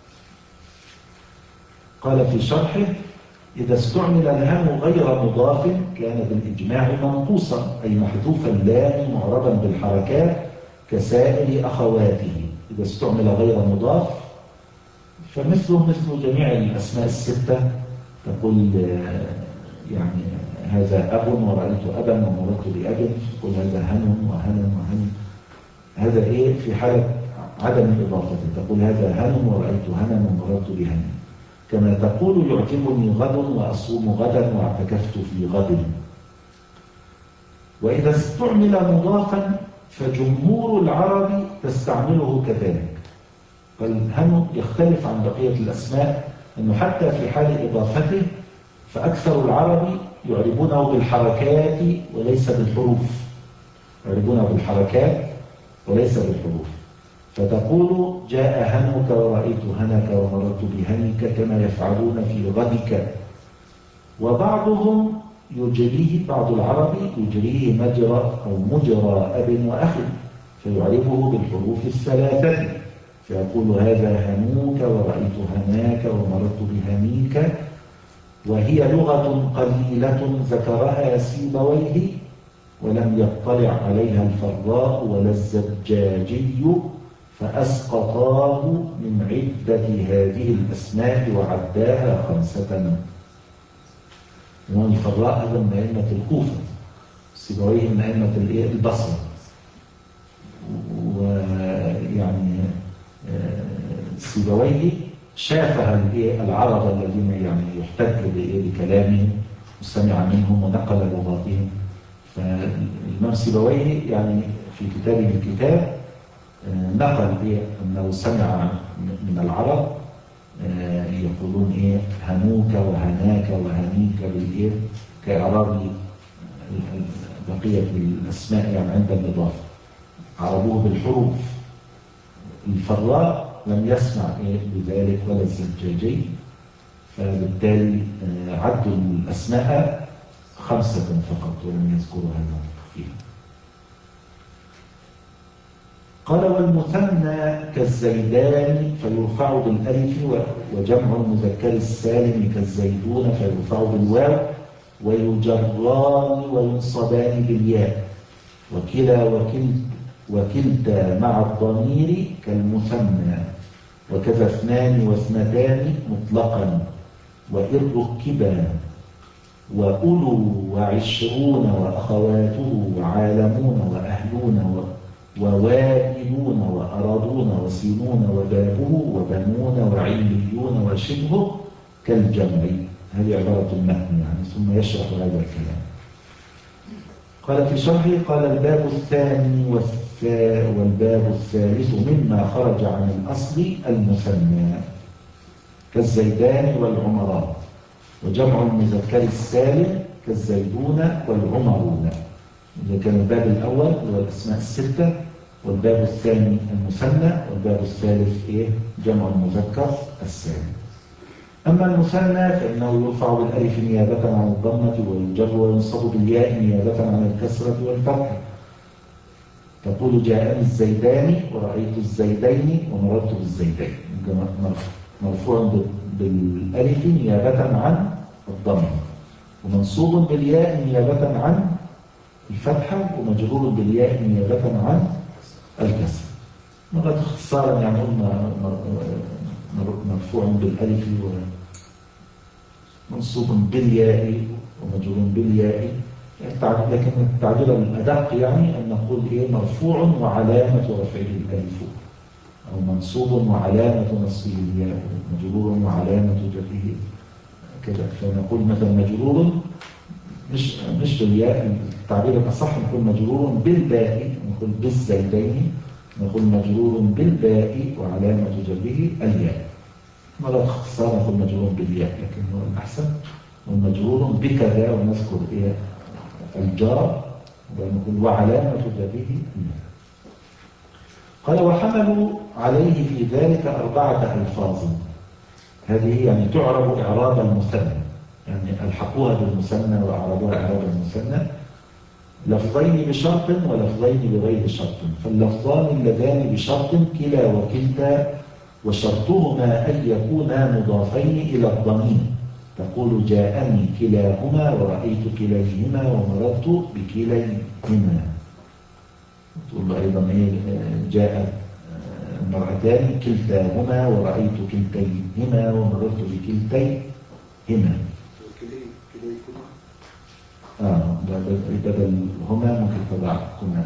قال في شرحه إذا استعمل الهن غير مضاف كان بالإجماع منقوصا، أي محذوف اللام معربا بالحركات كسائر أخواته. إذا استعمل غير مضاف فمثله مثل جميع الأسماء الستة، تقول يعني هذا أب ورأيت أبا ومررت بأب، تقول هذا هن وهن وهن، هذا إيه في حالة عدم إضافته، تقول هذا هن ورأيت هنا ومررت بهن. كما تقول يعجبني غد وأصوم غدا واعتكفت في غد. وإذا استعمل مضافا فجمهور العرب تستعمله كذلك. فالهن يختلف عن بقية الأسماء أنه حتى في حال إضافته فأكثر العرب يعربونه بالحركات وليس بالحروف، يعربونه بالحركات وليس بالحروف. فتقول جاء هنك ورأيت هنك ومررت بهنك كما يفعلون في غدك. وبعضهم يجريه، بعض العرب يجريه مجرى أو مجرى أب وأخ فيعربه بالحروف الثلاثة، فيقول هذا هنوك ورأيت هناك ومررت بهنيك. وهي لغة قليلة ذكرها سيبويه ولم يطلع عليها الفراء ولا الزجاجي، فأسقطاه من عدة هذه الأسماء وعداها خمسة. إمام الفراء هذا من أئمة الكوفة، سيبويه من أئمة البصرة. ويعني سيبويه شافها العرب الذين يعني يحتج بكلامهم وسمع منهم ونقل لغاتهم. فالإمام سيبويه يعني في كتابه الكتاب نقل إيه أنه سمع من العرب يقولون إيه هنوك وهناك وهنيك بالإيه كإعراب بقية الأسماء يعني عند الإضافة، عربوه بالحروف. الفراء لم يسمع إيه بذلك ولا الزجاجي، فبالتالي عدوا الأسماء خمسة فقط ولم يذكروا هذا فيها. قال والمثنى كالزيدان فيرفع بالألف، وجمع المذكر السالم كالزيدون فيرفع بالواو، ويجران وينصبان بالياء. وكلا وكلت وكلتا مع الضمير كالمثنى، وكذا اثنان واثنتان مطلقا وإن ركبا. وأولو وعشرون وأخواته وعالمون وأهلون ووائلون وأرضون وسنون وبابه وبنون وعليون وشبهه كالجمع. هذه عبارة المتن يعني، ثم يشرح هذا الكلام. قال في شرحه قال الباب الثاني والباب الثالث مما خرج عن الأصل المثنى كالزيدان والعمران، وجمع المذكر السالم كالزيدون والعمرون. إذا كان الباب الأول هو الأسماء الستة، والباب الثاني المثنى، والباب الثالث إيه؟ جمع المذكر السالم. أما المثنى فإنه يرفع بالألف نيابة عن الضمة، ويجر وينصب بالياء نيابة عن الكسرة والفتح. تقول جاءني الزيدان ورأيت الزيدين ومررت بالزيدين، مرفوع بالألف نيابة عن الضمة، ومنصوب بالياء نيابة عن الفتحة، ومجرور بالياء نيابة عن الكسر. مرة اختصارا يعني قلنا مرفوع بالألف ومنصوب بالياء ومجرور بالياء، لكن التعبير الأدق يعني أن نقول إيه مرفوع وعلامة رفعه الألف، أو منصوب وعلامة نصبه الياء، مجرور وعلامة جره كذا. فنقول مثلا مجرور مش مش بالياء، التعبير الأصح نقول مجرور بالباء نقول بالزيدين، نقول مجرور بالباء وعلامة جره الياء. مرة اختصار نقول مجرور بالياء، لكن هو الأحسن مجرور بكذا ونذكر إيه الجار ونقول وعلامة جره الياء. قال وحملوا عليه في ذلك أربعة ألفاظ، هذه يعني تعرب إعراب المثنى، يعني ألحقوها بالمثنى وأعربوها إعراب المثنى، لفظين بشرط ولفظين بغير شرط. فاللفظان اللذان بشرط كلا وكلتا، وشرطهما أن يكونا مضافين إلى الضمير، تقول جاءني كلاهما ورأيت كليهما ومررت بكليهما. تقول له أيضا جاءت المرأتان كلتاهما ورأيت كلتيهما ومررت بكلتيهما. آه بدل هما ممكن تضع هما.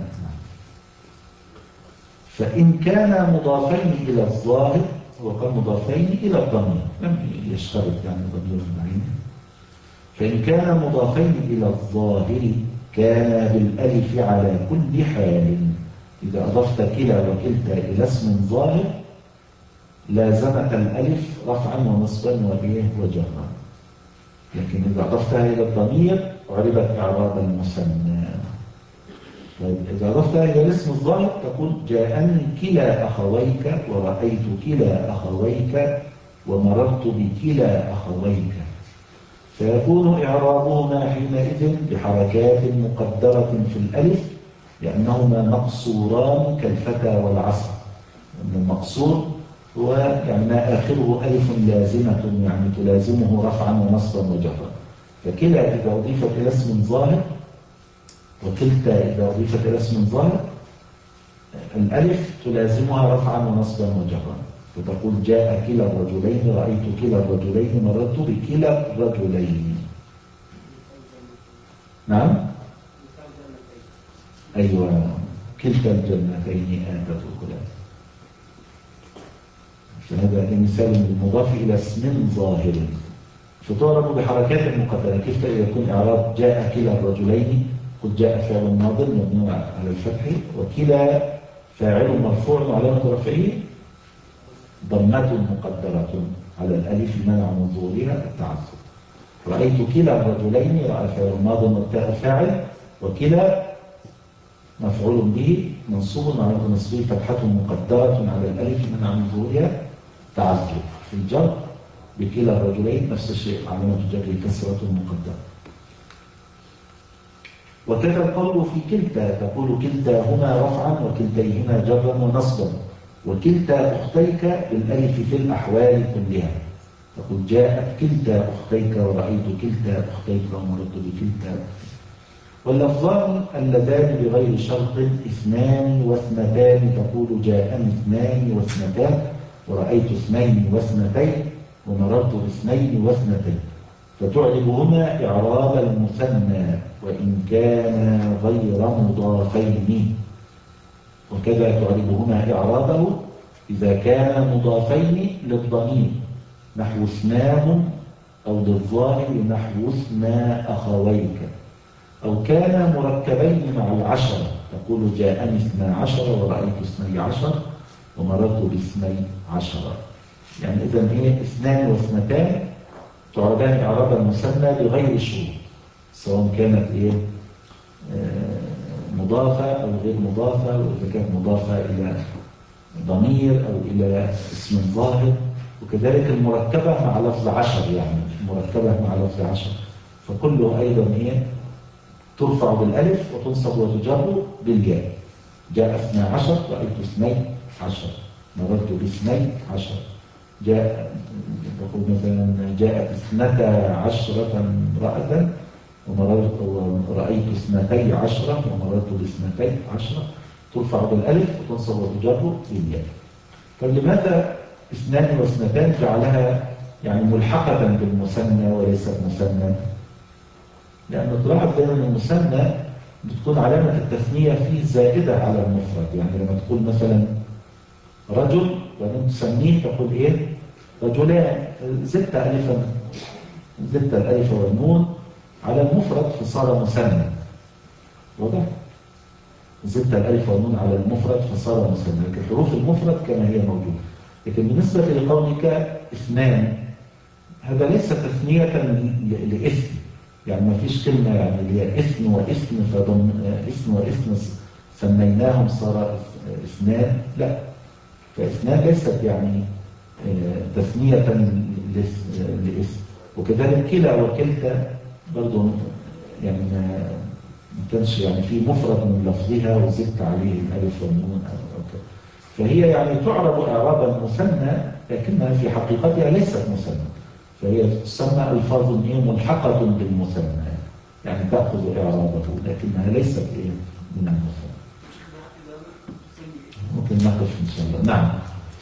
فإن كان مضافين إلى الظاهر وكان مضافين إلى الضمير لم يشترط يعني ضمير معين. فإن كان مضافين إلى الظاهر كان بالألف على كل حال. إذا أضفت كلا وكلتا إلى اسم ظاهر لازمت الألف رفعا ونصبا وإيه وجرا، لكن إذا أضفتها إلى الضمير عربت إعراب المثنى. طيب إذا أضفتها إلى الاسم الظاهر تقول جاءني كلا أخويك ورأيت كلا أخويك ومررت بكلا أخويك، فيكون إعرابهما حينئذ بحركات مقدرة في الألف لأنهما مقصوران كالفتى والعصا. المقصور هو يعني ما آخره ألف لازمة يعني تلازمه رفعا ونصبا وجرا. فكلا إذا أضيفت إلى اسم ظاهر وكلتا إذا أضيفت إلى اسم ظاهر الألف تلازمها رفعا ونصبا وجرا، فتقول جاء كلا الرجلين رأيت كلا الرجلين مررت بكلا الرجلين. نعم أيوة كلتا الجنتين آتت أكلها. فهذا مثال المضاف إلى اسم ظاهر فتعرب بحركات مقدرة. كيف يكون إعراب جاء كلا الرجلين؟ قل جاء فعل ماض مبني على الفتح وكلا فاعل مرفوع وعلامة رفعه ضمة مقدرة على الألف منع من ظهورها التعذر. رأيت كلا الرجلين رأى فعل ماض والتاء فاعل وكلا مفعول به منصوب على نصبه فتحة مقدرة على الألف منع من ظهورها تعذر. في الجر بكلا الرجلين نفس الشيء علامة الجر كسرة مقدرة. وكذا القول في كلتا تقول كلتاهما رفعا وكلتيهما جرا ونصبا، وكلتا أختيك بالألف في الأحوال كلها، تقول جاءت كلتا أختيك ورأيت كلتا أختيك ومررت بكلتا. واللفظان اللذان بغير شرط اثنان واثنتان، تقول جاءني اثنان واثنتان ورأيت اثنين واثنتين ومررت باثنين واثنتين، فتعربهما إعراب المثنى وإن كان غير مضافين. وكذا تعربهما إعرابه إذا كان مضافين للضمير نحو اثناهم أو للظاهر نحو اثنا أخويك، أو كان مركبين مع العشرة تقول جاءني اثنا عشر ورأيت اثني عشر ومررت باثني عشر. يعني إذن هي اثنان واثنتان تعربان إعراب المثنى بغير شروط، سواء كانت إيه آه مضافة أو غير مضافة، وإذا كانت مضافة إلى ضمير أو إلى اسم ظاهر، وكذلك المركبة مع لفظ عشر، يعني مركبة مع لفظ عشر فكله أيضا إيه ترفع بالألف وتنصب وتجر بالياء. جاء اثنا عشر رأيت اثني عشر مررت باثني عشر. جاء تقول مثلا جاءت اثنتا عشرة امرأة ومررت ورأيت اثنتي عشرة ومررت باثنتي عشرة، ترفع بالألف وتنصب وتجر بالياء. فلماذا اثنان واثنتان جعلها يعني ملحقة بالمثنى وليست مثنى؟ لأن تلاحظ دائما المثنى بتكون علامة التثنية فيه زائدة على المفرد. يعني لما تقول مثلا رجل وبعدين تسميه تقول ايه رجلان، زدت ألفا زدت الألف والنون على المفرد فصار مثنى. واضح؟ زدت الألف والنون على المفرد فصار مثنى، لكن حروف المفرد كما هي موجودة. لكن بالنسبة لقولك اثنان، هذا ليس تثنية لإثم، يعني ما فيش كلمة يعني اللي هي إثم وإثم فضم إثم وإثم سميناهم صار اثنان، لا، فاثنان ليست يعني تثنية لإثم. وكذلك كلا وكلتا برضو يعني ما كانش يعني في مفرد من لفظها وزدت عليه الألف والنون أو كذا، فهي يعني تعرب إعرابا مثنى لكنها في حقيقتها ليست مثنى، فهي تسمى ألفاظ ملحقة بالمثنى، يعني تأخذ إعرابه لكنها ليست إيه من المثنى. ممكن نقف إن شاء الله. نعم.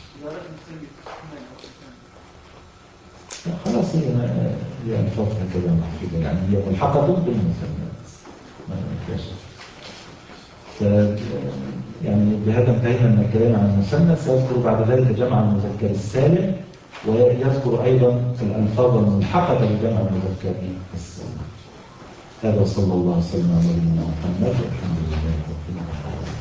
خلاص هي هي ألفاظ هكذا محفوظة، يعني هي ملحقة بالمثنى ما فيهاش. يعني بهذا انتهينا من الكلام عن المثنى. سيذكر بعد ذلك جمع المذكر السالم، ويذكر أيضا الألفاظ الملحقة بجمع المذكر السالم. هذا صلى الله عليه وسلم على نبينا محمد والحمد لله رب العالمين.